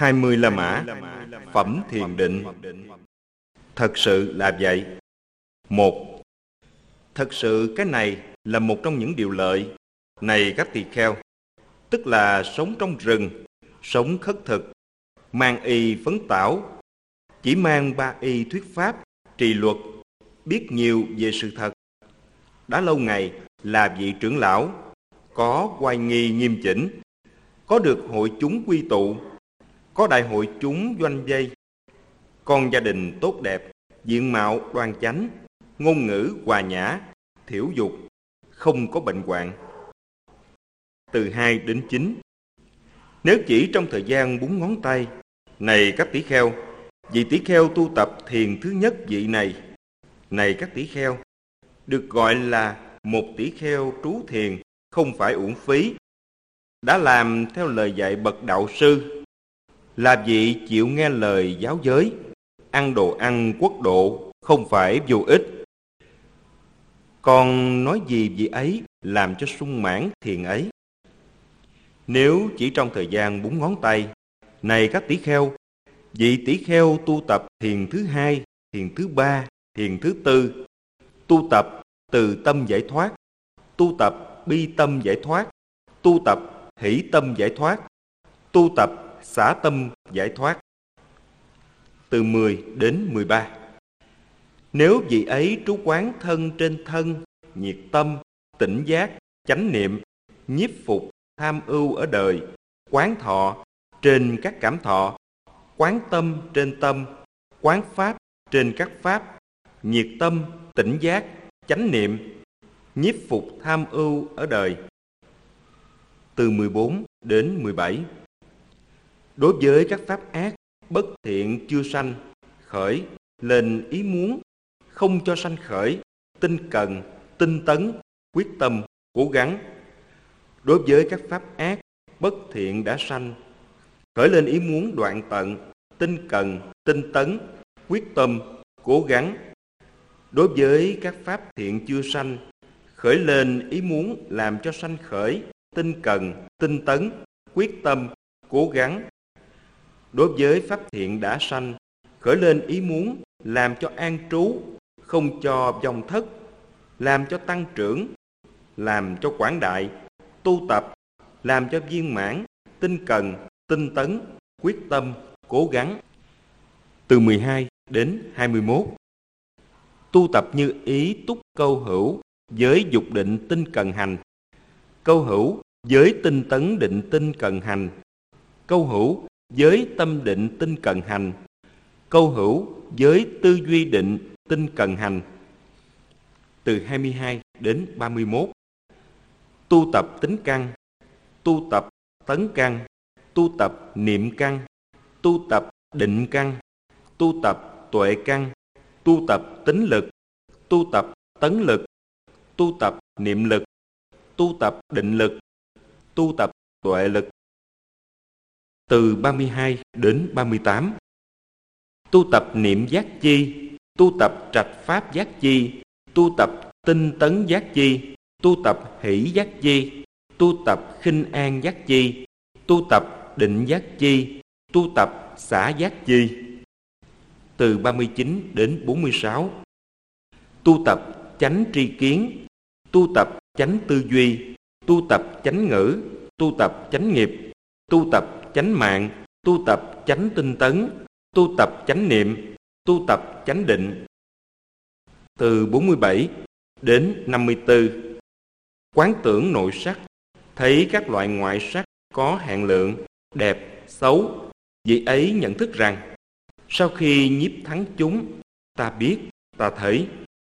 20 La Mã, phẩm thiền định. Thật sự là vậy. 1. Thật sự cái này là một trong những điều lợi. Này các tỳ kheo, tức là sống trong rừng, sống khất thực, mang y phấn tảo, chỉ mang 3 y thuyết pháp, trì luật, biết nhiều về sự thật. Đã lâu ngày là vị trưởng lão, có oai nghi nghiêm chỉnh, có được hội chúng quy tụ, có đại hội chúng doanh vây, con gia đình tốt đẹp, diện mạo đoan chánh, ngôn ngữ hòa nhã, thiểu dục, không có bệnh hoạn. Từ 2 đến 9. Nếu chỉ trong thời gian 4 ngón tay, này các tỷ kheo, vị tỷ kheo tu tập thiền thứ nhất vị này, này các tỷ kheo, được gọi là một tỷ kheo trú thiền, không phải uổng phí, đã làm theo lời dạy bậc đạo sư, là vị chịu nghe lời giáo giới, ăn đồ ăn quốc độ, không phải vô ích. Còn nói gì vị ấy làm cho sung mãn thiền ấy? Nếu chỉ trong thời gian 4 ngón tay, này các tỷ kheo, vị tỷ kheo tu tập thiền thứ hai, thiền thứ ba, thiền thứ tư, tu tập từ tâm giải thoát, tu tập bi tâm giải thoát, tu tập hỷ tâm giải thoát, tu tập xả tâm giải thoát. Từ 10 đến 13. Nếu vị ấy trú quán thân trên thân, nhiệt tâm, tỉnh giác, chánh niệm, nhiếp phục, tham ưu ở đời, quán thọ trên các cảm thọ, quán tâm trên tâm, quán pháp trên các pháp, nhiệt tâm, tỉnh giác, chánh niệm, nhiếp phục tham ưu ở đời. Từ 14 đến 17. Đối với các pháp ác, bất thiện chưa sanh, khởi lên ý muốn, không cho sanh khởi, tinh cần, tinh tấn, quyết tâm, cố gắng. Đối với các pháp ác, bất thiện đã sanh, khởi lên ý muốn đoạn tận, tinh cần, tinh tấn, quyết tâm, cố gắng. Đối với các pháp thiện chưa sanh, khởi lên ý muốn làm cho sanh khởi, tinh cần, tinh tấn, quyết tâm, cố gắng. Đối với pháp thiện đã sanh, khởi lên ý muốn làm cho an trú, không cho vong thất, làm cho tăng trưởng, làm cho quảng đại, tu tập, làm cho viên mãn, tinh cần, tinh tấn, quyết tâm, cố gắng. Từ 12 đến 21. Tu tập như ý túc câu hữu với dục định tinh cần hành, câu hữu với tinh tấn định tinh cần hành, câu hữu với tâm định tinh cần hành, câu hữu với tư duy định tinh cần hành. Từ 22 đến 31. Tu tập tính căn, tu tập tấn căn, tu tập niệm căn, tu tập định căn, tu tập tuệ căn, tu tập tính lực, tu tập tấn lực, tu tập niệm lực, tu tập định lực, tu tập tuệ lực. Từ 32 đến 38. Tu tập niệm giác chi, tu tập trạch pháp giác chi, tu tập tinh tấn giác chi, tu tập hỷ giác chi, tu tập khinh an giác chi, tu tập định giác chi, tu tập xả giác chi. Từ 39 đến 46. Tu tập chánh tri kiến, tu tập chánh tư duy, tu tập chánh ngữ, tu tập chánh nghiệp, tu tập chánh mạng, tu tập chánh tinh tấn, tu tập chánh niệm, tu tập chánh định. Từ 47 đến 54. Quán tưởng nội sắc, thấy các loại ngoại sắc có hạn lượng, đẹp, xấu, vị ấy nhận thức rằng sau khi nhiếp thắng chúng, ta biết, ta thấy.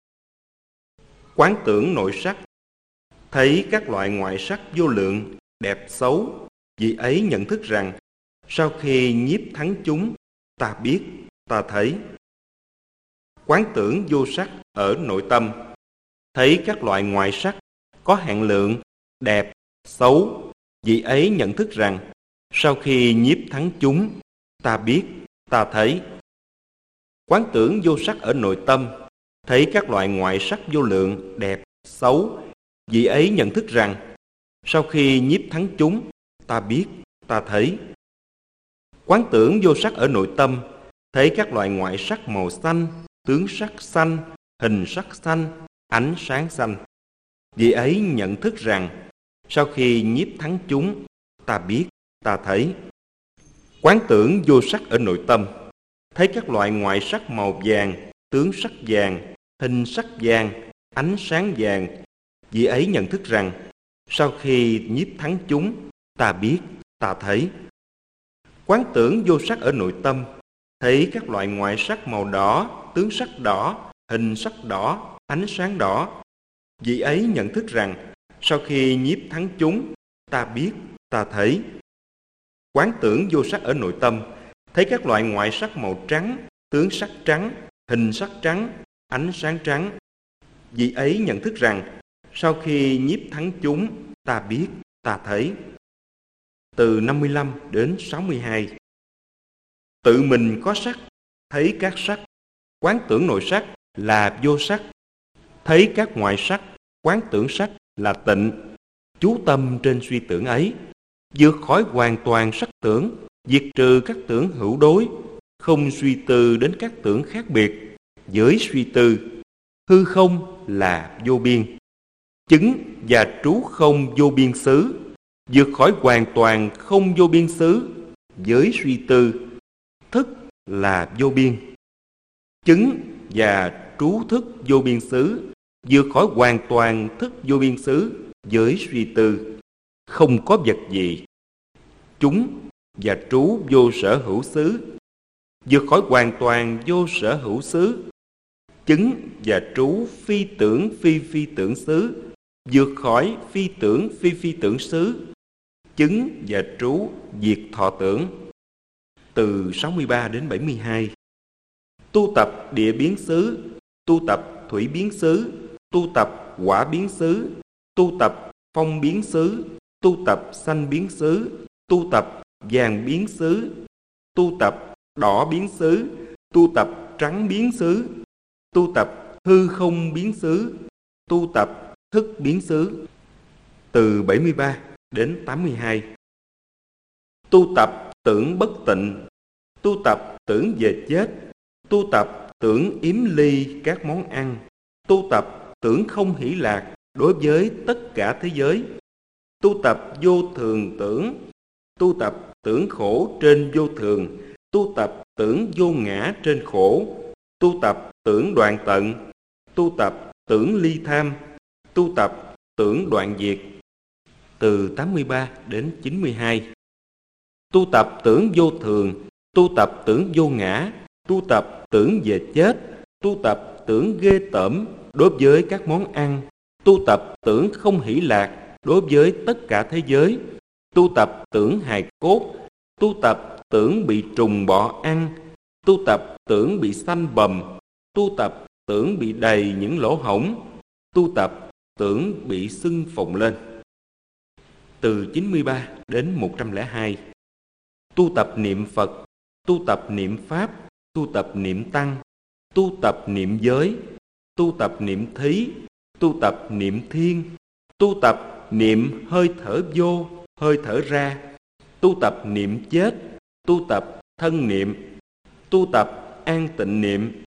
Quán tưởng nội sắc, thấy các loại ngoại sắc vô lượng, đẹp, xấu, vị ấy nhận thức rằng sau khi nhiếp thắng chúng, ta biết, ta thấy. Quán tưởng vô sắc ở nội tâm, thấy các loại ngoại sắc có hạn lượng, đẹp, xấu, vị ấy nhận thức rằng sau khi nhiếp thắng chúng, ta biết, ta thấy. Quán tưởng vô sắc ở nội tâm, thấy các loại ngoại sắc vô lượng, đẹp, xấu, vị ấy nhận thức rằng sau khi nhiếp thắng chúng, ta biết, ta thấy. Quán tưởng vô sắc ở nội tâm, thấy các loại ngoại sắc màu xanh, tướng sắc xanh, hình sắc xanh, ánh sáng xanh. Vì ấy nhận thức rằng, sau khi nhiếp thắng chúng, ta biết, ta thấy. Quán tưởng vô sắc ở nội tâm, thấy các loại ngoại sắc màu vàng, tướng sắc vàng, hình sắc vàng, ánh sáng vàng. Vì ấy nhận thức rằng, sau khi nhiếp thắng chúng, ta biết, ta thấy. Quán tưởng vô sắc ở nội tâm, thấy các loại ngoại sắc màu đỏ, tướng sắc đỏ, hình sắc đỏ, ánh sáng đỏ. Vì ấy nhận thức rằng, sau khi nhiếp thắng chúng, ta biết, ta thấy. Quán tưởng vô sắc ở nội tâm, thấy các loại ngoại sắc màu trắng, tướng sắc trắng, hình sắc trắng, ánh sáng trắng. Vì ấy nhận thức rằng, sau khi nhiếp thắng chúng, ta biết, ta thấy. Từ 55 đến 62. Tự mình có sắc, thấy các sắc. Quán tưởng nội sắc là vô sắc. Thấy các ngoại sắc, quán tưởng sắc là tịnh. Chú tâm trên suy tưởng ấy, vượt khỏi hoàn toàn sắc tưởng, diệt trừ các tưởng hữu đối, không suy tư đến các tưởng khác biệt. Với suy tư, hư không là vô biên. Chứng và trú không vô biên xứ, vượt khỏi hoàn toàn không vô biên xứ. Với suy tư, thức là vô biên. Chứng và trú thức vô biên xứ, vượt khỏi hoàn toàn thức vô biên xứ. Với suy tư, không có vật gì. Chúng và trú vô sở hữu xứ, vượt khỏi hoàn toàn vô sở hữu xứ. Chứng và trú phi tưởng phi phi tưởng xứ, vượt khỏi phi tưởng phi phi tưởng xứ. Chứng và trú diệt thọ tưởng. Từ 63 đến 72. Tu tập địa biến xứ, tu tập thủy biến xứ, tu tập hỏa biến xứ, tu tập phong biến xứ, tu tập xanh biến xứ, tu tập vàng biến xứ, tu tập đỏ biến xứ, tu tập trắng biến xứ, tu tập hư không biến xứ, tu tập thức biến xứ. Từ 73 đến 82. Tu tập tưởng bất tịnh, tu tập tưởng về chết, tu tập tưởng yếm ly các món ăn, tu tập tưởng không hỷ lạc đối với tất cả thế giới, tu tập vô thường tưởng, tu tập tưởng khổ trên vô thường, tu tập tưởng vô ngã trên khổ, tu tập tưởng đoạn tận, tu tập tưởng ly tham, tu tập tưởng đoạn diệt. Từ 83 đến 92. Tu tập tưởng vô thường, tu tập tưởng vô ngã, tu tập tưởng về chết, tu tập tưởng ghê tởm đối với các món ăn, tu tập tưởng không hỷ lạc đối với tất cả thế giới, tu tập tưởng hài cốt, tu tập tưởng bị trùng bọ ăn, tu tập tưởng bị xanh bầm, tu tập tưởng bị đầy những lỗ hổng, tu tập tưởng bị sưng phồng lên. Từ 93 đến 102. Tu tập niệm Phật, tu tập niệm Pháp, tu tập niệm Tăng, tu tập niệm giới, tu tập niệm thí, tu tập niệm thiên, tu tập niệm hơi thở vô, hơi thở ra, tu tập niệm chết, tu tập thân niệm, tu tập an tịnh niệm.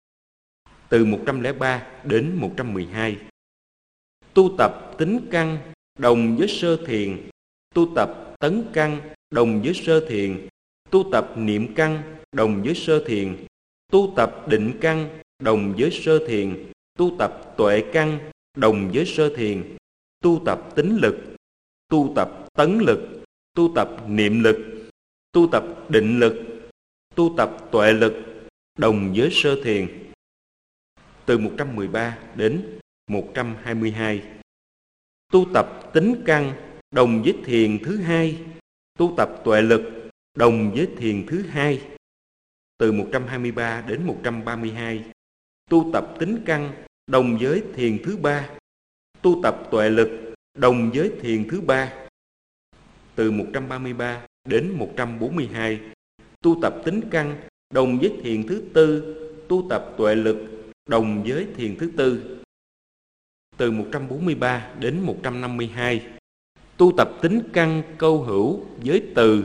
Từ 103 đến 112. Tu tập tính căn đồng với sơ thiền, tu tập tấn căn đồng với sơ thiền, tu tập niệm căn đồng với sơ thiền, tu tập định căn đồng với sơ thiền, tu tập tuệ căn đồng với sơ thiền, tu tập tính lực, tu tập tấn lực, tu tập niệm lực, tu tập định lực, tu tập tuệ lực đồng với sơ thiền. Từ 113 đến 122. Tu tập tính căn đồng với thiền thứ hai, tu tập tuệ lực đồng với thiền thứ hai. Từ 123 đến 132. Tu tập tính căn đồng với thiền thứ ba, tu tập tuệ lực đồng với thiền thứ ba. Từ 133 đến 142. Tu tập tính căn đồng với thiền thứ tư, tu tập tuệ lực đồng với thiền thứ tư. Từ 143 đến 152. Tu tập tính căn câu hữu với từ,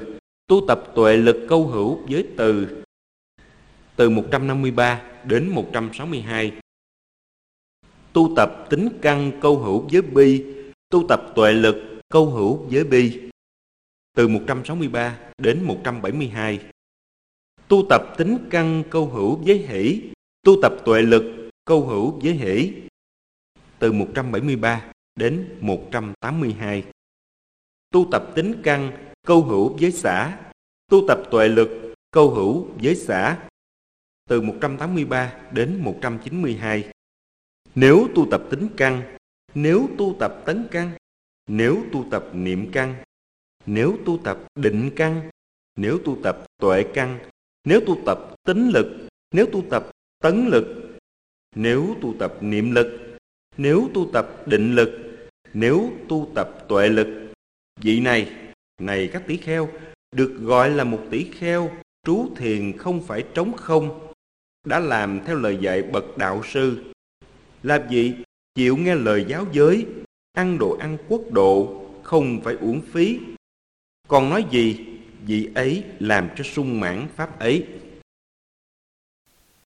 Tu tập tuệ lực câu hữu với từ 153 đến 162. Tu tập tính căn câu hữu với bi, tu tập tuệ lực câu hữu với bi, từ 163 đến 172. Tu tập tính căn câu hữu với hỷ, tu tập tuệ lực câu hữu với hỷ, từ 173 đến 182. Tu tập tính căn câu hữu với xả, tu tập tuệ lực câu hữu với xả, từ 183 đến 192. Nếu tu tập tính căn, nếu tu tập tấn căn, nếu tu tập niệm căn, nếu tu tập định căn, nếu tu tập tuệ căn, nếu tu tập tín lực, nếu tu tập tấn lực, nếu tu tập niệm lực, nếu tu tập định lực, nếu tu tập tuệ lực, vị này các tỷ kheo, được gọi là một tỷ kheo trú thiền không phải trống không, đã làm theo lời dạy bậc đạo sư, là vị chịu nghe lời giáo giới, ăn đồ ăn quốc độ, không phải uổng phí. Còn nói gì, vị ấy làm cho sung mãn pháp ấy.